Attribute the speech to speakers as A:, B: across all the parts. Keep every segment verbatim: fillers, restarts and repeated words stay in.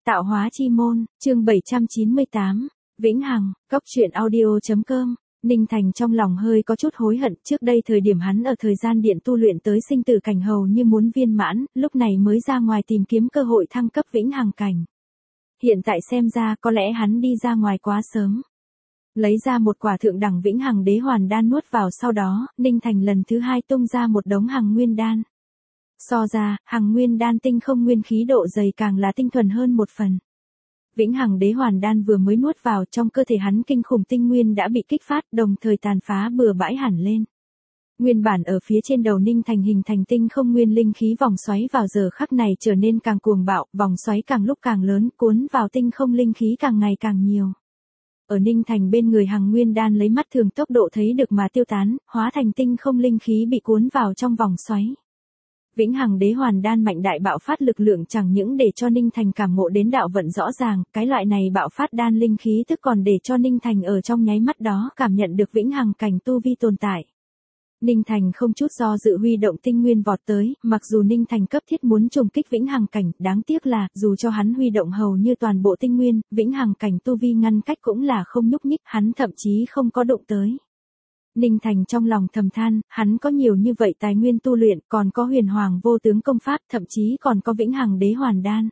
A: Tạo hóa chi môn, chương bảy trăm chín mươi tám, Vĩnh Hằng, Cốc truyện audio.com. Ninh Thành trong lòng hơi có chút hối hận, trước đây thời điểm hắn ở thời gian điện tu luyện tới sinh tử cảnh hầu như muốn viên mãn, lúc này mới ra ngoài tìm kiếm cơ hội thăng cấp Vĩnh Hằng cảnh. Hiện tại xem ra có lẽ hắn đi ra ngoài quá sớm. Lấy ra một quả thượng đẳng Vĩnh Hằng đế hoàn đan nuốt vào, sau đó, Ninh Thành lần thứ hai tung ra một đống Hằng Nguyên đan. So ra, Hằng Nguyên đan tinh không nguyên khí độ dày càng là tinh thuần hơn một phần. Vĩnh Hằng đế hoàn đan vừa mới nuốt vào, trong cơ thể hắn kinh khủng tinh nguyên đã bị kích phát, đồng thời tàn phá bừa bãi hẳn lên. Nguyên bản ở phía trên đầu Ninh Thành hình thành tinh không nguyên linh khí vòng xoáy vào giờ khắc này trở nên càng cuồng bạo, vòng xoáy càng lúc càng lớn, cuốn vào tinh không linh khí càng ngày càng nhiều. Ở Ninh Thành bên người Hằng Nguyên đan lấy mắt thường tốc độ thấy được mà tiêu tán, hóa thành tinh không linh khí bị cuốn vào trong vòng xoáy. Vĩnh Hằng đế hoàn đan mạnh đại bạo phát lực lượng chẳng những để cho Ninh Thành cảm ngộ đến đạo vận rõ ràng, cái loại này bạo phát đan linh khí tức còn để cho Ninh Thành ở trong nháy mắt đó cảm nhận được Vĩnh Hằng cảnh tu vi tồn tại. Ninh Thành không chút do dự huy động tinh nguyên vọt tới, mặc dù Ninh Thành cấp thiết muốn trùng kích Vĩnh Hằng cảnh, đáng tiếc là, dù cho hắn huy động hầu như toàn bộ tinh nguyên, Vĩnh Hằng cảnh tu vi ngăn cách cũng là không nhúc nhích, hắn thậm chí không có đụng tới. Ninh Thành trong lòng thầm than, hắn có nhiều như vậy tài nguyên tu luyện, còn có huyền hoàng vô tướng công pháp, thậm chí còn có Vĩnh Hằng đế hoàn đan.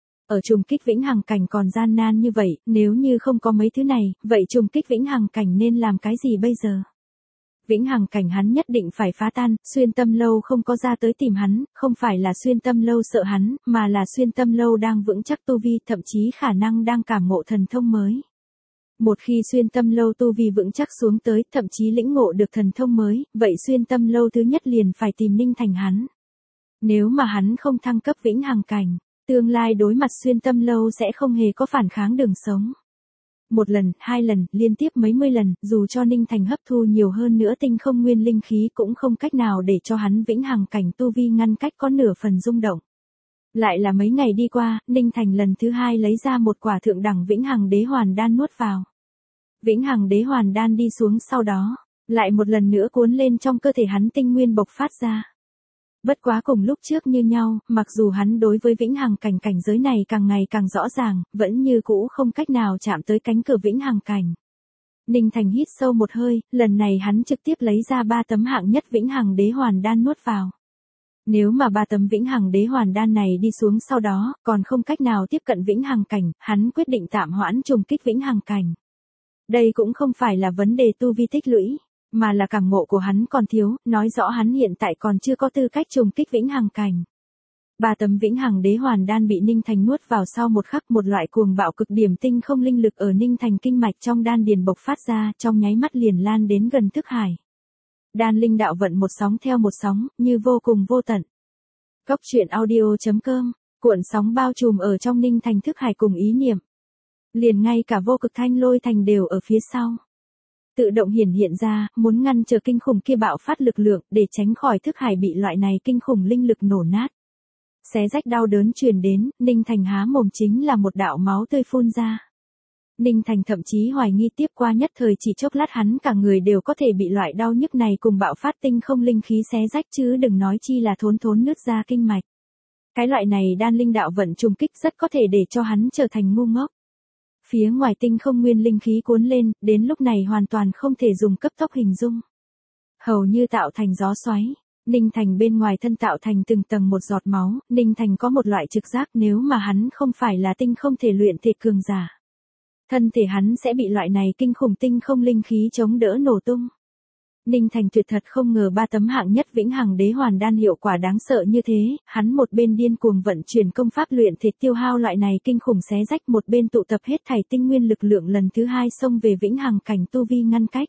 A: Ở trùng kích Vĩnh Hằng cảnh còn gian nan như vậy, nếu như không có mấy thứ này, vậy trùng kích Vĩnh Hằng cảnh nên làm cái gì bây giờ? Vĩnh Hằng cảnh hắn nhất định phải phá tan, xuyên tâm lâu không có ra tới tìm hắn, không phải là xuyên tâm lâu sợ hắn, mà là xuyên tâm lâu đang vững chắc tu vi, thậm chí khả năng đang cảm ngộ thần thông mới. Một khi xuyên tâm lâu tu vi vững chắc xuống tới, thậm chí lĩnh ngộ được thần thông mới, vậy xuyên tâm lâu thứ nhất liền phải tìm Ninh Thành hắn. Nếu mà hắn không thăng cấp Vĩnh Hằng cảnh, tương lai đối mặt xuyên tâm lâu sẽ không hề có phản kháng đường sống. Một lần, hai lần, liên tiếp mấy mươi lần, dù cho Ninh Thành hấp thu nhiều hơn nữa tinh không nguyên linh khí cũng không cách nào để cho hắn Vĩnh Hằng cảnh tu vi ngăn cách có nửa phần rung động. Lại là mấy ngày đi qua, Ninh Thành lần thứ hai lấy ra một quả thượng đẳng Vĩnh Hằng đế hoàn đan nuốt vào. Vĩnh Hằng đế hoàn đan đi xuống sau đó, lại một lần nữa cuốn lên trong cơ thể hắn tinh nguyên bộc phát ra. Bất quá cùng lúc trước như nhau, mặc dù hắn đối với Vĩnh Hằng cảnh cảnh giới này càng ngày càng rõ ràng, vẫn như cũ không cách nào chạm tới cánh cửa Vĩnh Hằng cảnh. Ninh Thành hít sâu một hơi, lần này hắn trực tiếp lấy ra ba tấm hạng nhất Vĩnh Hằng đế hoàn đan nuốt vào. Nếu mà ba tấm Vĩnh Hằng đế hoàn đan này đi xuống sau đó, còn không cách nào tiếp cận Vĩnh Hằng cảnh, hắn quyết định tạm hoãn trùng kích Vĩnh Hằng cảnh. Đây cũng không phải là vấn đề tu vi tích lũy, mà là cảm ngộ của hắn còn thiếu, nói rõ hắn hiện tại còn chưa có tư cách trùng kích Vĩnh Hằng cảnh. Ba tấm Vĩnh Hằng đế hoàn đan bị Ninh Thành nuốt vào sau một khắc, một loại cuồng bạo cực điểm tinh không linh lực ở Ninh Thành kinh mạch trong đan điền bộc phát ra, trong nháy mắt liền lan đến gần thức hải. Đan linh đạo vận một sóng theo một sóng, như vô cùng vô tận. Cốc truyện audio.com, cuộn sóng bao trùm ở trong Ninh Thành thức hải cùng ý niệm. Liền ngay cả vô cực thanh lôi thành đều ở phía sau. Tự động hiển hiện ra, muốn ngăn trở kinh khủng kia bạo phát lực lượng, để tránh khỏi thức hải bị loại này kinh khủng linh lực nổ nát. Xé rách đau đớn truyền đến, Ninh Thành há mồm chính là một đạo máu tươi phun ra. Ninh Thành thậm chí hoài nghi tiếp qua nhất thời chỉ chốc lát hắn cả người đều có thể bị loại đau nhức này cùng bạo phát tinh không linh khí xé rách, chứ đừng nói chi là thốn thốn nứt ra kinh mạch. Cái loại này đan linh đạo vận trùng kích rất có thể để cho hắn trở thành ngu ngốc. Phía ngoài tinh không nguyên linh khí cuốn lên, đến lúc này hoàn toàn không thể dùng cấp tốc hình dung. Hầu như tạo thành gió xoáy, Ninh Thành bên ngoài thân tạo thành từng tầng một giọt máu, Ninh Thành có một loại trực giác nếu mà hắn không phải là tinh không thể luyện thể cường giả. Thân thể hắn sẽ bị loại này kinh khủng tinh không linh khí chống đỡ nổ tung. Ninh Thành tuyệt thật không ngờ ba tấm hạng nhất Vĩnh Hằng đế hoàn đan hiệu quả đáng sợ như thế, hắn một bên điên cuồng vận chuyển công pháp luyện thể tiêu hao loại này kinh khủng xé rách, một bên tụ tập hết thảy tinh nguyên lực lượng lần thứ hai xông về Vĩnh Hằng cảnh tu vi ngăn cách.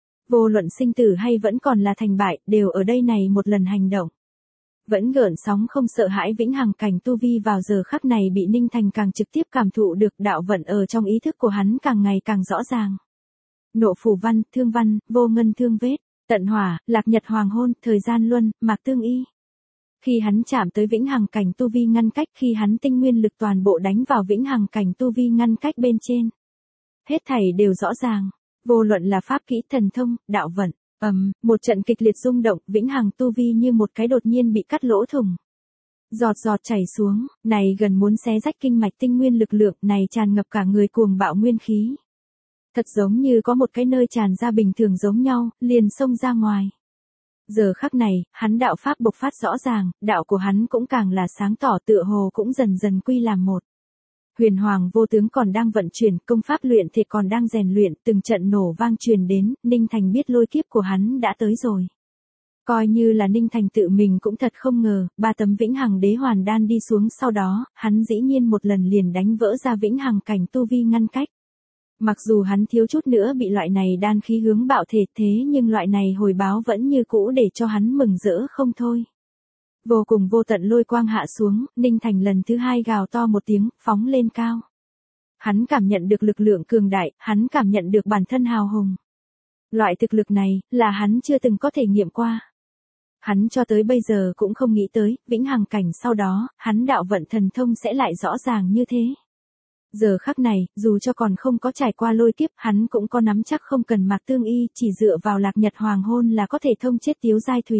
A: Vô luận sinh tử hay vẫn còn là thành bại, đều ở đây này một lần hành động. Vẫn gợn sóng không sợ hãi Vĩnh Hằng cảnh tu vi vào giờ khắc này bị Ninh Thành càng trực tiếp cảm thụ được, đạo vận ở trong ý thức của hắn càng ngày càng rõ ràng. Nộ phủ văn, thương văn, vô ngân thương vết, tận hỏa, lạc nhật hoàng hôn, thời gian luân, mạc tương y. Khi hắn chạm tới Vĩnh Hằng cảnh tu vi ngăn cách, khi hắn tinh nguyên lực toàn bộ đánh vào Vĩnh Hằng cảnh tu vi ngăn cách bên trên. Hết thảy đều rõ ràng, vô luận là pháp kỹ thần thông, đạo vận, ầm, um, một trận kịch liệt rung động, Vĩnh Hằng tu vi như một cái đột nhiên bị cắt lỗ thủng. Giọt giọt chảy xuống, này gần muốn xé rách kinh mạch tinh nguyên lực lượng, này tràn ngập cả người cuồng bạo nguyên khí. Thật giống như có một cái nơi tràn ra bình thường giống nhau, liền xông ra ngoài. Giờ khắc này, hắn đạo pháp bộc phát rõ ràng, đạo của hắn cũng càng là sáng tỏ, tựa hồ cũng dần dần quy làm một. Huyền Hoàng vô tướng còn đang vận chuyển, công pháp luyện thể còn đang rèn luyện, từng trận nổ vang truyền đến, Ninh Thành biết lôi kiếp của hắn đã tới rồi. Coi như là Ninh Thành tự mình cũng thật không ngờ, ba tấm vĩnh hằng đế hoàn đan đi xuống sau đó, hắn dĩ nhiên một lần liền đánh vỡ ra vĩnh hằng cảnh tu vi ngăn cách. Mặc dù hắn thiếu chút nữa bị loại này đan khí hướng bạo thể, thế nhưng loại này hồi báo vẫn như cũ để cho hắn mừng rỡ không thôi. Vô cùng vô tận lôi quang hạ xuống, Ninh Thành lần thứ hai gào to một tiếng, phóng lên cao. Hắn cảm nhận được lực lượng cường đại, hắn cảm nhận được bản thân hào hùng. Loại thực lực này, là hắn chưa từng có thể nghiệm qua. Hắn cho tới bây giờ cũng không nghĩ tới, vĩnh hằng cảnh sau đó, hắn đạo vận thần thông sẽ lại rõ ràng như thế. Giờ khắc này, dù cho còn không có trải qua lôi kiếp, hắn cũng có nắm chắc không cần Mạc Tương Y, chỉ dựa vào lạc nhật hoàng hôn là có thể thông chết Tiếu Giai Thủy.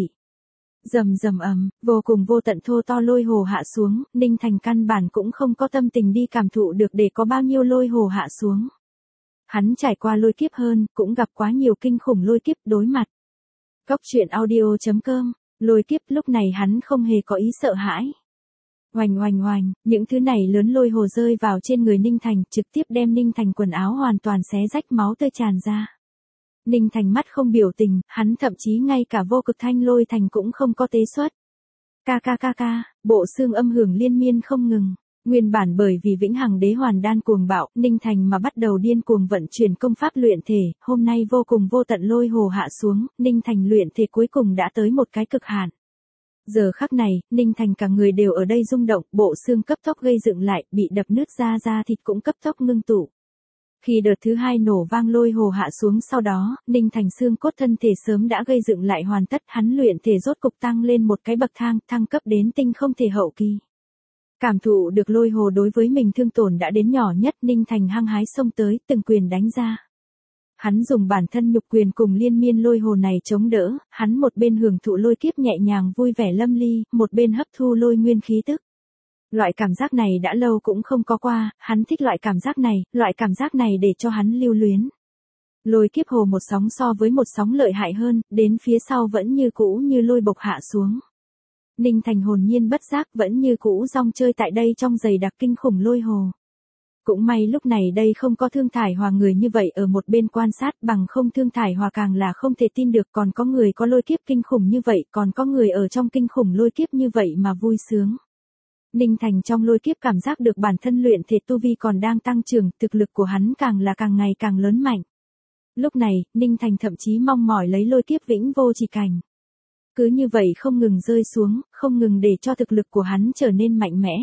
A: Rầm rầm ầm, vô cùng vô tận thô to lôi hồ hạ xuống, Ninh Thành căn bản cũng không có tâm tình đi cảm thụ được để có bao nhiêu lôi hồ hạ xuống. Hắn trải qua lôi kiếp hơn, cũng gặp quá nhiều kinh khủng lôi kiếp đối mặt. Cốc truyện audio chấm com, lôi kiếp lúc này hắn không hề có ý sợ hãi. Oành oành oành, những thứ này lớn lôi hồ rơi vào trên người Ninh Thành, trực tiếp đem Ninh Thành quần áo hoàn toàn xé rách, máu tươi tràn ra. Ninh Thành mắt không biểu tình, hắn thậm chí ngay cả vô cực thanh lôi thành cũng không có tế xuất. Ca ca ca ca, bộ xương âm hưởng liên miên không ngừng. Nguyên bản bởi vì vĩnh hằng đế hoàn đan cuồng bạo, Ninh Thành mà bắt đầu điên cuồng vận chuyển công pháp luyện thể, hôm nay vô cùng vô tận lôi hồ hạ xuống, Ninh Thành luyện thể cuối cùng đã tới một cái cực hạn. Giờ khắc này, Ninh Thành cả người đều ở đây rung động, bộ xương cấp tốc gây dựng lại, bị đập nứt ra da thịt cũng cấp tốc ngưng tụ. Khi đợt thứ hai nổ vang lôi hồ hạ xuống sau đó, Ninh Thành xương cốt thân thể sớm đã gây dựng lại hoàn tất, hắn luyện thể rốt cục tăng lên một cái bậc thang, thăng cấp đến tinh không thể hậu kỳ. Cảm thụ được lôi hồ đối với mình thương tổn đã đến nhỏ nhất, Ninh Thành hăng hái xông tới, từng quyền đánh ra. Hắn dùng bản thân nhục quyền cùng liên miên lôi hồ này chống đỡ, hắn một bên hưởng thụ lôi kiếp nhẹ nhàng vui vẻ lâm ly, một bên hấp thu lôi nguyên khí tức. Loại cảm giác này đã lâu cũng không có qua, hắn thích loại cảm giác này, loại cảm giác này để cho hắn lưu luyến. Lôi kiếp hồ một sóng so với một sóng lợi hại hơn, đến phía sau vẫn như cũ như lôi bộc hạ xuống. Ninh Thành hồn nhiên bất giác vẫn như cũ rong chơi tại đây trong dày đặc kinh khủng lôi hồ. Cũng may lúc này đây không có Thương Thải Hòa người như vậy ở một bên quan sát, bằng không Thương Thải Hòa càng là không thể tin được còn có người có lôi kiếp kinh khủng như vậy, còn có người ở trong kinh khủng lôi kiếp như vậy mà vui sướng. Ninh Thành trong lôi kiếp cảm giác được bản thân luyện thể tu vi còn đang tăng trưởng, thực lực của hắn càng là càng ngày càng lớn mạnh. Lúc này, Ninh Thành thậm chí mong mỏi lấy lôi kiếp vĩnh vô chỉ cảnh. Cứ như vậy không ngừng rơi xuống, không ngừng để cho thực lực của hắn trở nên mạnh mẽ.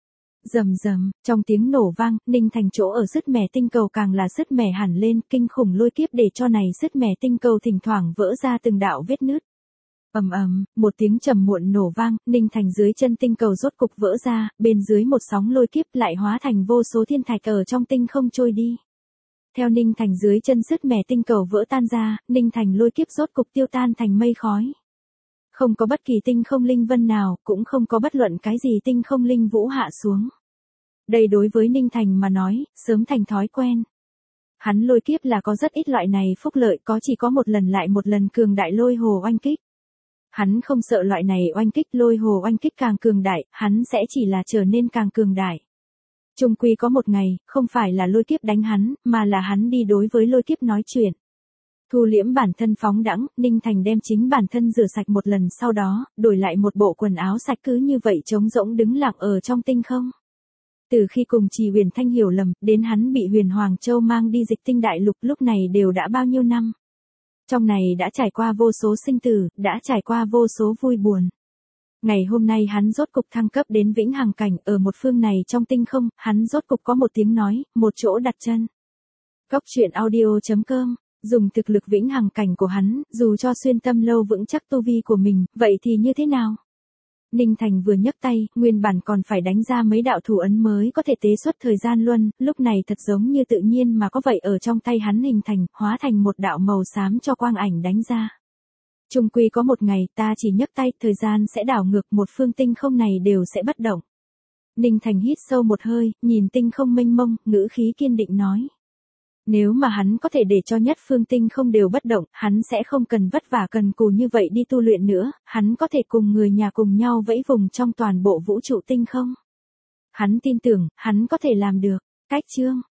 A: Rầm rầm, trong tiếng nổ vang, Ninh Thành chỗ ở sứt mẻ tinh cầu càng là sứt mẻ hẳn lên, kinh khủng lôi kiếp để cho này sứt mẻ tinh cầu thỉnh thoảng vỡ ra từng đạo vết nứt. Ầm ầm, một tiếng trầm muộn nổ vang, Ninh Thành dưới chân tinh cầu rốt cục vỡ ra, bên dưới một sóng lôi kiếp lại hóa thành vô số thiên thạch ở trong tinh không trôi đi. Theo Ninh Thành dưới chân sứt mẻ tinh cầu vỡ tan ra, Ninh Thành lôi kiếp rốt cục tiêu tan thành mây khói. Không có bất kỳ tinh không linh vân nào, cũng không có bất luận cái gì tinh không linh vũ hạ xuống. Đây đối với Ninh Thành mà nói, sớm thành thói quen. Hắn lôi kiếp là có rất ít loại này phúc lợi, có chỉ có một lần lại một lần cường đại lôi hồ oanh kích. Hắn không sợ loại này oanh kích, lôi hồ oanh kích càng cường đại, hắn sẽ chỉ là trở nên càng cường đại. Chung quy có một ngày, không phải là lôi kiếp đánh hắn, mà là hắn đi đối với lôi kiếp nói chuyện. Thu liễm bản thân phóng đãng, Ninh Thành đem chính bản thân rửa sạch một lần sau đó, đổi lại một bộ quần áo sạch cứ như vậy trống rỗng đứng lặng ở trong tinh không. Từ khi cùng Trì Huyền Thanh hiểu lầm, đến hắn bị Huyền Hoàng Châu mang đi dịch tinh đại lục lúc này đều đã bao nhiêu năm. Trong này đã trải qua vô số sinh tử, đã trải qua vô số vui buồn. Ngày hôm nay hắn rốt cục thăng cấp đến vĩnh hằng cảnh, ở một phương này trong tinh không, hắn rốt cục có một tiếng nói, một chỗ đặt chân. Cốc truyện audio chấm com, dùng thực lực vĩnh hằng cảnh của hắn, dù cho xuyên tâm lâu vững chắc tu vi của mình, vậy thì như thế nào? Ninh Thành vừa nhấc tay, nguyên bản còn phải đánh ra mấy đạo thủ ấn mới có thể tế xuất thời gian luân, lúc này thật giống như tự nhiên mà có vậy ở trong tay hắn hình thành, hóa thành một đạo màu xám cho quang ảnh đánh ra. Chung quy có một ngày ta chỉ nhấc tay, thời gian sẽ đảo ngược, một phương tinh không này đều sẽ bất động. Ninh Thành hít sâu một hơi, nhìn tinh không mênh mông, ngữ khí kiên định nói. Nếu mà hắn có thể để cho nhất phương tinh không đều bất động, hắn sẽ không cần vất vả cần cù như vậy đi tu luyện nữa, hắn có thể cùng người nhà cùng nhau vẫy vùng trong toàn bộ vũ trụ tinh không. Hắn tin tưởng, hắn có thể làm được. Cách chương